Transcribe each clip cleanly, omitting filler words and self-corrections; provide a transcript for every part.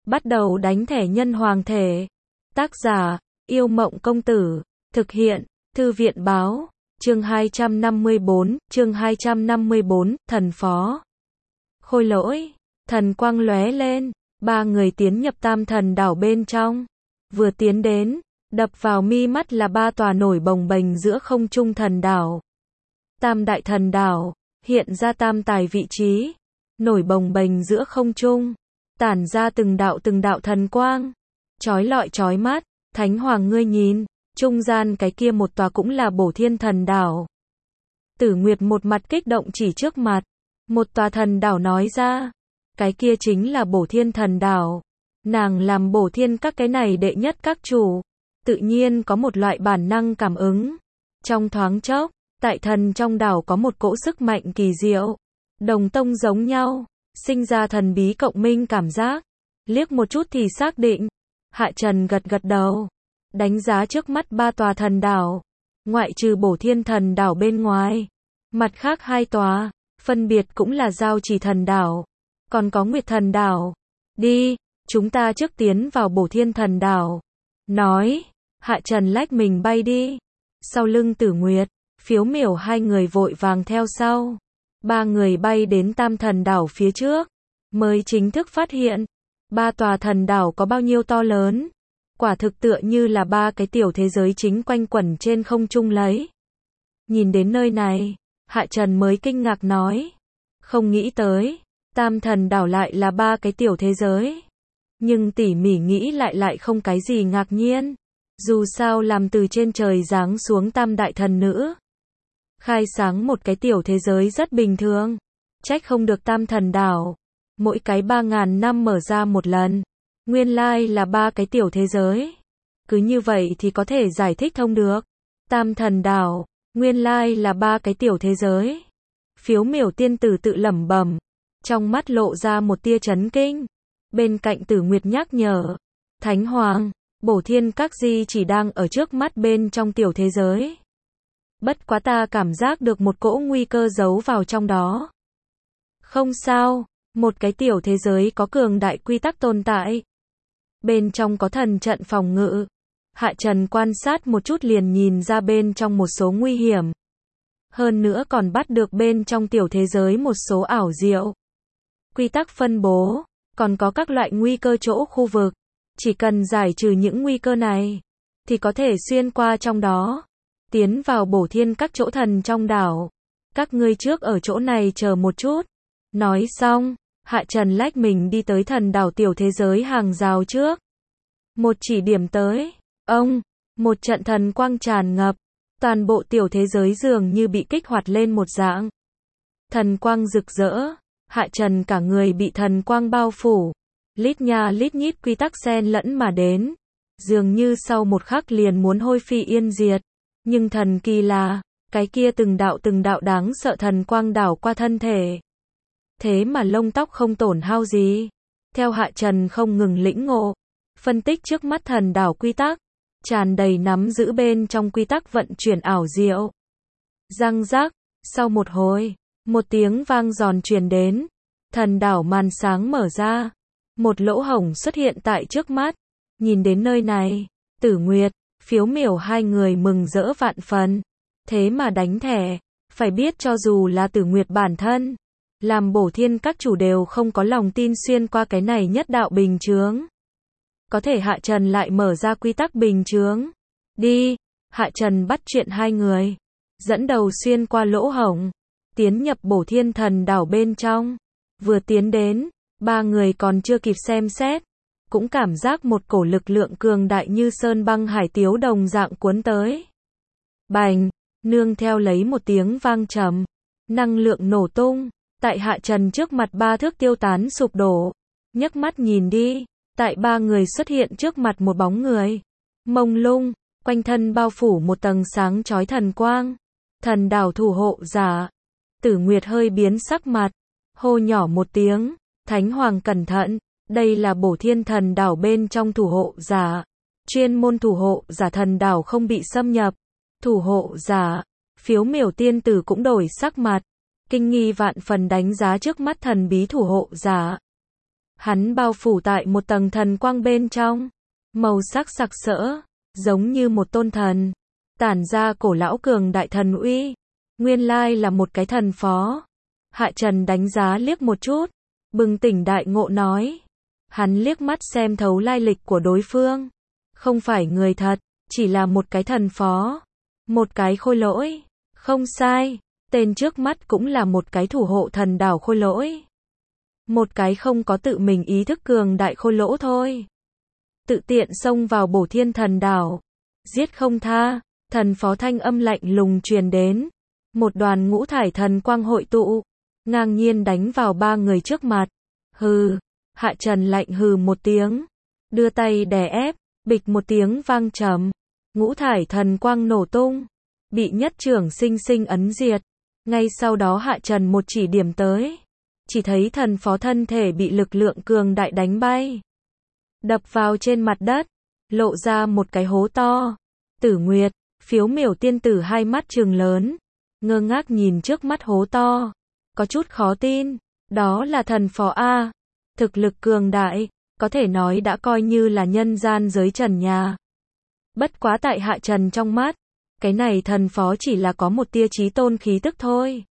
Bắt đầu đánh thẻ nhân hoàng thể. Tác giả, Yêu Mộng Công Tử. Thực hiện, Thư viện Báo. Chương 254, Thần Phó. Khôi Lỗi. Thần quang lóe lên. Ba người tiến nhập Tam Thần Đảo bên trong. Vừa tiến đến, đập vào mi mắt là ba tòa nổi bồng bềnh giữa không trung thần đảo. Tam Đại Thần Đảo, hiện ra tam tài vị trí, nổi bồng bềnh giữa không trung, tản ra từng đạo thần quang, chói lọi chói mắt. Thánh Hoàng ngươi nhìn, trung gian cái kia một tòa cũng là Bổ Thiên Thần Đảo. Tử Nguyệt một mặt kích động chỉ trước mặt, một tòa thần đảo nói ra, cái kia chính là Bổ Thiên Thần Đảo. Nàng làm Bổ Thiên các cái này đệ nhất các chủ, tự nhiên có một loại bản năng cảm ứng. Trong thoáng chốc, tại thần trong đảo có một cỗ sức mạnh kỳ diệu, đồng tông giống nhau, sinh ra thần bí cộng minh cảm giác. Liếc một chút thì xác định. Hạ Trần gật gật đầu, đánh giá trước mắt ba tòa thần đảo, ngoại trừ Bổ Thiên Thần Đảo bên ngoài, mặt khác hai tòa, phân biệt cũng là Giao Chỉ Thần Đảo, còn có Nguyệt Thần Đảo. Đi, chúng ta trước tiến vào Bổ Thiên Thần Đảo. Nói, Hạ Trần lách mình bay đi. Sau lưng Tử Nguyệt, Phiếu Miểu hai người vội vàng theo sau. Ba người bay đến Tam Thần Đảo phía trước, mới chính thức phát hiện, ba tòa thần đảo có bao nhiêu to lớn. Quả thực tựa như là ba cái tiểu thế giới chính quanh quẩn trên không trung lấy. Nhìn đến nơi này, Hạ Trần mới kinh ngạc nói, không nghĩ tới, Tam Thần Đảo lại là ba cái tiểu thế giới. Nhưng tỉ mỉ nghĩ lại không cái gì ngạc nhiên. Dù sao làm từ trên trời giáng xuống Tam Đại Thần Nữ, khai sáng một cái tiểu thế giới rất bình thường. Trách không được Tam Thần Đảo, mỗi cái 3.000 năm mở ra một lần. Nguyên lai là ba cái tiểu thế giới. Cứ như vậy thì có thể giải thích thông được. Tam Thần Đảo, nguyên lai là ba cái tiểu thế giới. Phiếu Miểu tiên tử tự lẩm bẩm, trong mắt lộ ra một tia chấn kinh. Bên cạnh Tử Nguyệt nhắc nhở, Thánh Hoàng, Bổ Thiên các di chỉ đang ở trước mắt bên trong tiểu thế giới. Bất quá ta cảm giác được một cỗ nguy cơ giấu vào trong đó. Không sao, một cái tiểu thế giới có cường đại quy tắc tồn tại. Bên trong có thần trận phòng ngự. Hạ Trần quan sát một chút liền nhìn ra bên trong một số nguy hiểm. Hơn nữa còn bắt được bên trong tiểu thế giới một số ảo diệu. Quy tắc phân bố, còn có các loại nguy cơ chỗ khu vực. Chỉ cần giải trừ những nguy cơ này, thì có thể xuyên qua trong đó, tiến vào Bổ Thiên các chỗ thần trong đảo. Các ngươi trước ở chỗ này chờ một chút. Nói xong, Hạ Trần lách mình đi tới thần đảo tiểu thế giới hàng rào trước. Một chỉ điểm tới, một trận thần quang tràn ngập, toàn bộ tiểu thế giới dường như bị kích hoạt lên một dạng. Thần quang rực rỡ, Hạ Trần cả người bị thần quang bao phủ, lít nha lít nhít quy tắc xen lẫn mà đến, dường như sau một khắc liền muốn hôi phi yên diệt. Nhưng thần kỳ là, cái kia từng đạo đáng sợ thần quang đảo qua thân thể. Thế mà lông tóc không tổn hao gì. Theo Hạ Trần không ngừng lĩnh ngộ, phân tích trước mắt thần đảo quy tắc, tràn đầy nắm giữ bên trong quy tắc vận chuyển ảo diệu. Răng rắc, sau một hồi, một tiếng vang giòn truyền đến, thần đảo màn sáng mở ra, một lỗ hổng xuất hiện tại trước mắt. Nhìn đến nơi này, Tử Nguyệt, Phiếu Miểu hai người mừng rỡ vạn phần. Thế mà đánh thẻ, phải biết cho dù là Tử Nguyệt bản thân, làm Bổ Thiên các chủ đều không có lòng tin xuyên qua cái này nhất đạo bình chướng. Có thể Hạ Trần lại mở ra quy tắc bình chướng. Đi, Hạ Trần bắt chuyện hai người, dẫn đầu xuyên qua lỗ hổng, tiến nhập Bổ Thiên Thần Đảo bên trong. Vừa tiến đến, ba người còn chưa kịp xem xét, cũng cảm giác một cổ lực lượng cường đại như sơn băng hải tiếu đồng dạng cuốn tới. Bành, nương theo lấy một tiếng vang trầm, năng lượng nổ tung, tại Hạ Trần trước mặt ba thước tiêu tán sụp đổ. Nhấc mắt nhìn đi, tại ba người xuất hiện trước mặt một bóng người mông lung, quanh thân bao phủ một tầng sáng chói thần quang. Thần đảo thủ hộ giả. Tử Nguyệt hơi biến sắc mặt, hô nhỏ một tiếng, Thánh Hoàng cẩn thận, đây là Bổ Thiên Thần Đảo bên trong thủ hộ giả. Chuyên môn thủ hộ giả thần đảo không bị xâm nhập. Thủ hộ giả. Phiếu Miểu tiên tử cũng đổi sắc mặt, kinh nghi vạn phần đánh giá trước mắt thần bí thủ hộ giả. Hắn bao phủ tại một tầng thần quang bên trong, màu sắc sặc sỡ, giống như một tôn thần, tản ra cổ lão cường đại thần uy. Nguyên lai là một cái thần phó. Hạ Trần đánh giá liếc một chút, bừng tỉnh đại ngộ nói. Hắn liếc mắt xem thấu lai lịch của đối phương. Không phải người thật, chỉ là một cái thần phó. Một cái khôi lỗi. Không sai, tên trước mắt cũng là một cái thủ hộ thần đảo khôi lỗi. Một cái không có tự mình ý thức cường đại khôi lỗ thôi. Tự tiện xông vào Bổ Thiên Thần Đảo, giết không tha. Thần phó thanh âm lạnh lùng truyền đến. Một đoàn ngũ thải thần quang hội tụ, ngang nhiên đánh vào ba người trước mặt. Hừ, Hạ Trần lạnh hừ một tiếng, đưa tay đè ép, bịch một tiếng vang trầm. Ngũ thải thần quang nổ tung, bị nhất trưởng sinh sinh ấn diệt. Ngay sau đó Hạ Trần một chỉ điểm tới, chỉ thấy thần phó thân thể bị lực lượng cường đại đánh bay, đập vào trên mặt đất, lộ ra một cái hố to. Tử Nguyệt, Phiếu Miểu tiên tử hai mắt trừng lớn, ngơ ngác nhìn trước mắt hố to, có chút khó tin, đó là thần phó A, thực lực cường đại, có thể nói đã coi như là nhân gian giới trần nhà. Bất quá tại Hạ Trần trong mắt, cái này thần phó chỉ là có một tia chí tôn khí tức thôi.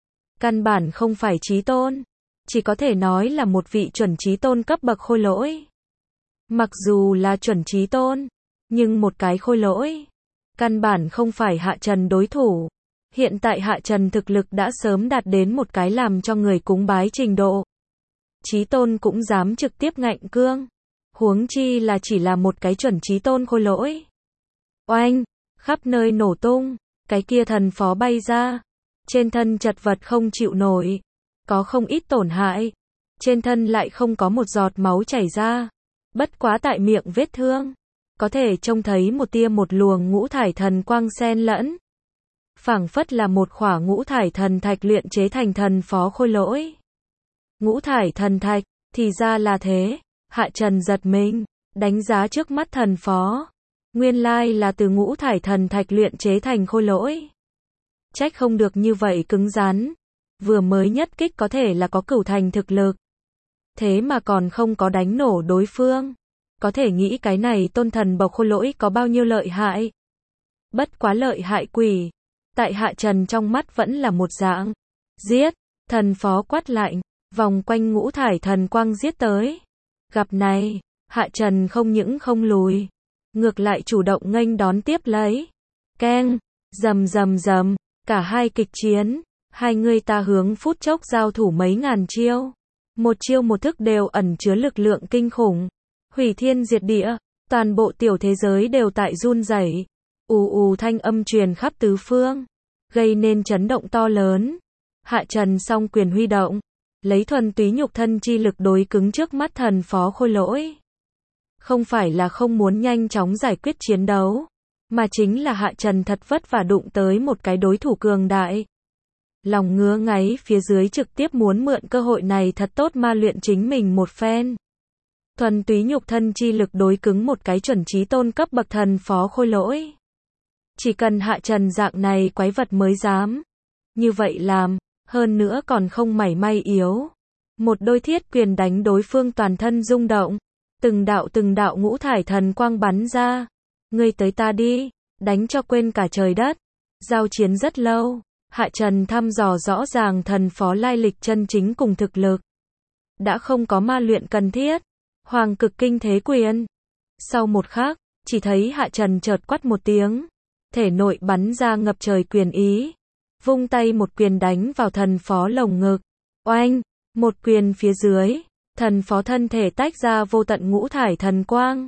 Căn bản không phải chí tôn, chỉ có thể nói là một vị chuẩn chí tôn cấp bậc khôi lỗi. Mặc dù là chuẩn chí tôn, nhưng một cái khôi lỗi, căn bản không phải Hạ Trần đối thủ. Hiện tại Hạ Trần thực lực đã sớm đạt đến một cái làm cho người cúng bái trình độ. Chí tôn cũng dám trực tiếp ngạnh cương. Huống chi là chỉ là một cái chuẩn chí tôn khôi lỗi. Oanh, khắp nơi nổ tung, cái kia thần phó bay ra. Trên thân chật vật không chịu nổi, có không ít tổn hại. Trên thân lại không có một giọt máu chảy ra. Bất quá tại miệng vết thương, có thể trông thấy một tia một luồng ngũ thải thần quang xen lẫn. Phảng phất là một khỏa ngũ thải thần thạch luyện chế thành thần phó khôi lỗi. Ngũ thải thần thạch, thì ra là thế. Hạ Trần giật mình, đánh giá trước mắt thần phó. Nguyên lai là từ ngũ thải thần thạch luyện chế thành khôi lỗi. Trách không được như vậy cứng rắn. Vừa mới nhất kích có thể là có cửu thành thực lực. Thế mà còn không có đánh nổ đối phương. Có thể nghĩ cái này tôn thần bộc khôi lỗi có bao nhiêu lợi hại. Bất quá lợi hại quỷ. Tại Hạ Trần trong mắt vẫn là một dạng. Giết, thần phó quát lạnh, vòng quanh ngũ thải thần quang giết tới. Gặp này, Hạ Trần không những không lùi, ngược lại chủ động nghênh đón tiếp lấy. Keng, rầm rầm rầm, cả hai kịch chiến, hai người ta hướng phút chốc giao thủ mấy ngàn chiêu. Một chiêu một thức đều ẩn chứa lực lượng kinh khủng, hủy thiên diệt địa, toàn bộ tiểu thế giới đều tại run rẩy. Ù ù thanh âm truyền khắp tứ phương, gây nên chấn động to lớn. Hạ Trần song quyền huy động, lấy thuần túy nhục thân chi lực đối cứng trước mắt thần phó khôi lỗi. Không phải là không muốn nhanh chóng giải quyết chiến đấu, mà chính là Hạ Trần thật vất vả đụng tới một cái đối thủ cường đại. Lòng ngứa ngáy phía dưới trực tiếp muốn mượn cơ hội này thật tốt ma luyện chính mình một phen. Thuần túy nhục thân chi lực đối cứng một cái chuẩn chí tôn cấp bậc thần phó khôi lỗi. Chỉ cần Hạ Trần dạng này quái vật mới dám. Như vậy làm, hơn nữa còn không mảy may yếu. Một đôi thiết quyền đánh đối phương toàn thân rung động. Từng đạo ngũ thải thần quang bắn ra. Ngươi tới ta đi, đánh cho quên cả trời đất. Giao chiến rất lâu, Hạ Trần thăm dò rõ ràng thần phó lai lịch chân chính cùng thực lực. Đã không có ma luyện cần thiết. Hoàng cực kinh thế quyền. Sau một khắc, chỉ thấy Hạ Trần chợt quát một tiếng. Thể nội bắn ra ngập trời quyền ý. Vung tay một quyền đánh vào thần phó lồng ngực. Oanh, một quyền phía dưới. Thần phó thân thể tách ra vô tận ngũ thải thần quang.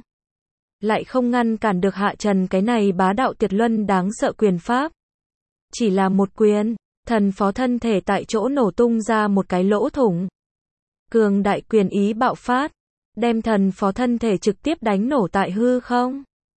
Lại không ngăn cản được Hạ Trần cái này bá đạo tuyệt luân đáng sợ quyền pháp. Chỉ là một quyền, thần phó thân thể tại chỗ nổ tung ra một cái lỗ thủng. Cường đại quyền ý bạo phát, đem thần phó thân thể trực tiếp đánh nổ tại hư không.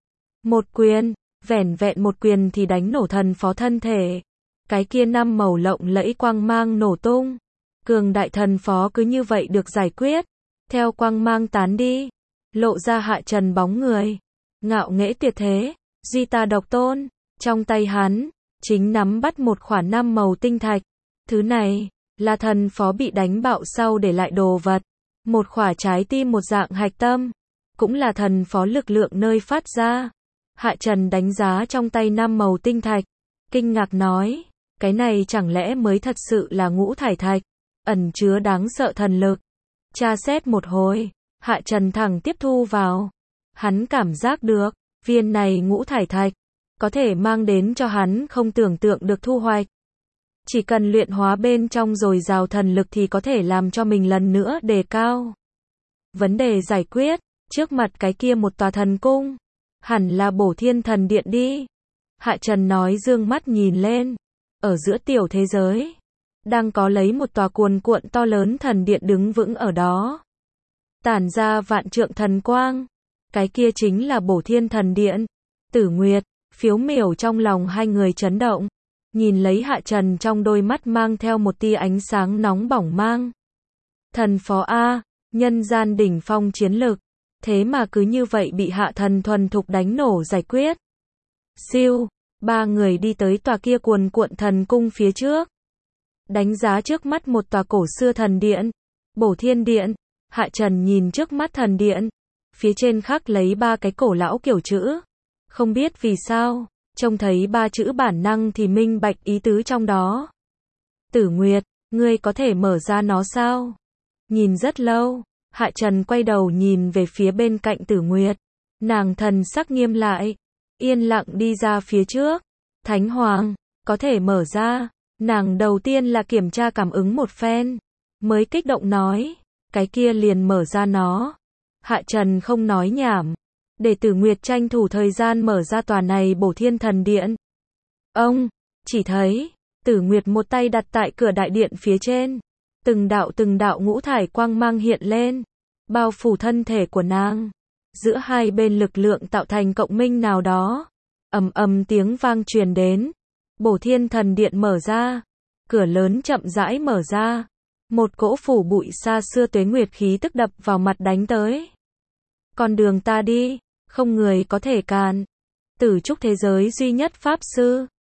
Một quyền, vẻn vẹn một quyền thì đánh nổ thần phó thân thể. Cái kia năm màu lộng lẫy quang mang nổ tung. Cường đại thần phó cứ như vậy được giải quyết. Theo quang mang tán đi, lộ ra Hạ Trần bóng người. Ngạo nghễ tuyệt thế, duy ta độc tôn. Trong tay hắn, chính nắm bắt một khỏa năm màu tinh thạch. Thứ này, là thần phó bị đánh bạo sau để lại đồ vật. một khỏa trái tim một dạng hạch tâm, cũng là thần phó lực lượng nơi phát ra. Hạ Trần đánh giá trong tay 5 màu tinh thạch, kinh ngạc nói, cái này chẳng lẽ mới thật sự là ngũ thải thạch, ẩn chứa đáng sợ thần lực. Tra xét một hồi, Hạ Trần thẳng tiếp thu vào. Hắn cảm giác được, viên này ngũ thải thạch, có thể mang đến cho hắn không tưởng tượng được thu hoạch. Chỉ cần luyện hóa bên trong dồi dào thần lực thì có thể làm cho mình lần nữa đề cao. Vấn đề giải quyết, trước mặt cái kia một tòa thần cung, hẳn là Bổ Thiên Thần Điện đi. Hạ Trần nói dương mắt nhìn lên, ở giữa tiểu thế giới, đang có lấy một tòa cuồn cuộn to lớn thần điện đứng vững ở đó. Tản ra vạn trượng thần quang, cái kia chính là Bổ Thiên Thần Điện. Tử Nguyệt, Phiếu Miểu trong lòng hai người chấn động, nhìn lấy Hạ Trần trong đôi mắt mang theo một tia ánh sáng nóng bỏng mang. Thần phó A, nhân gian đỉnh phong chiến lực, thế mà cứ như vậy bị Hạ Thần thuần thục đánh nổ giải quyết. Siêu, ba người đi tới tòa kia cuồn cuộn thần cung phía trước. Đánh giá trước mắt một tòa cổ xưa thần điện, Bổ Thiên Điện. Hạ Trần nhìn trước mắt thần điện, phía trên khắc lấy 3 cái cổ lão kiểu chữ. Không biết vì sao, trông thấy 3 chữ bản năng thì minh bạch ý tứ trong đó. Tử Nguyệt, ngươi có thể mở ra nó sao? Nhìn rất lâu, Hạ Trần quay đầu nhìn về phía bên cạnh Tử Nguyệt. Nàng thần sắc nghiêm lại, yên lặng đi ra phía trước. Thánh Hoàng, có thể mở ra. Nàng đầu tiên là kiểm tra cảm ứng một phen, mới kích động nói, cái kia liền mở ra nó. Hạ Trần không nói nhảm, để Tử Nguyệt tranh thủ thời gian mở ra tòa này Bổ Thiên Thần Điện. Ông, chỉ thấy, Tử Nguyệt một tay đặt tại cửa đại điện phía trên, từng đạo ngũ thải quang mang hiện lên, bao phủ thân thể của nàng. Giữa hai bên lực lượng tạo thành cộng minh nào đó, ầm ầm tiếng vang truyền đến. Bổ Thiên Thần Điện mở ra, cửa lớn chậm rãi mở ra, một cỗ phủ bụi xa xưa tuế nguyệt khí tức đập vào mặt đánh tới. Con đường ta đi, không người có thể cản. Tử trúc thế giới duy nhất pháp sư,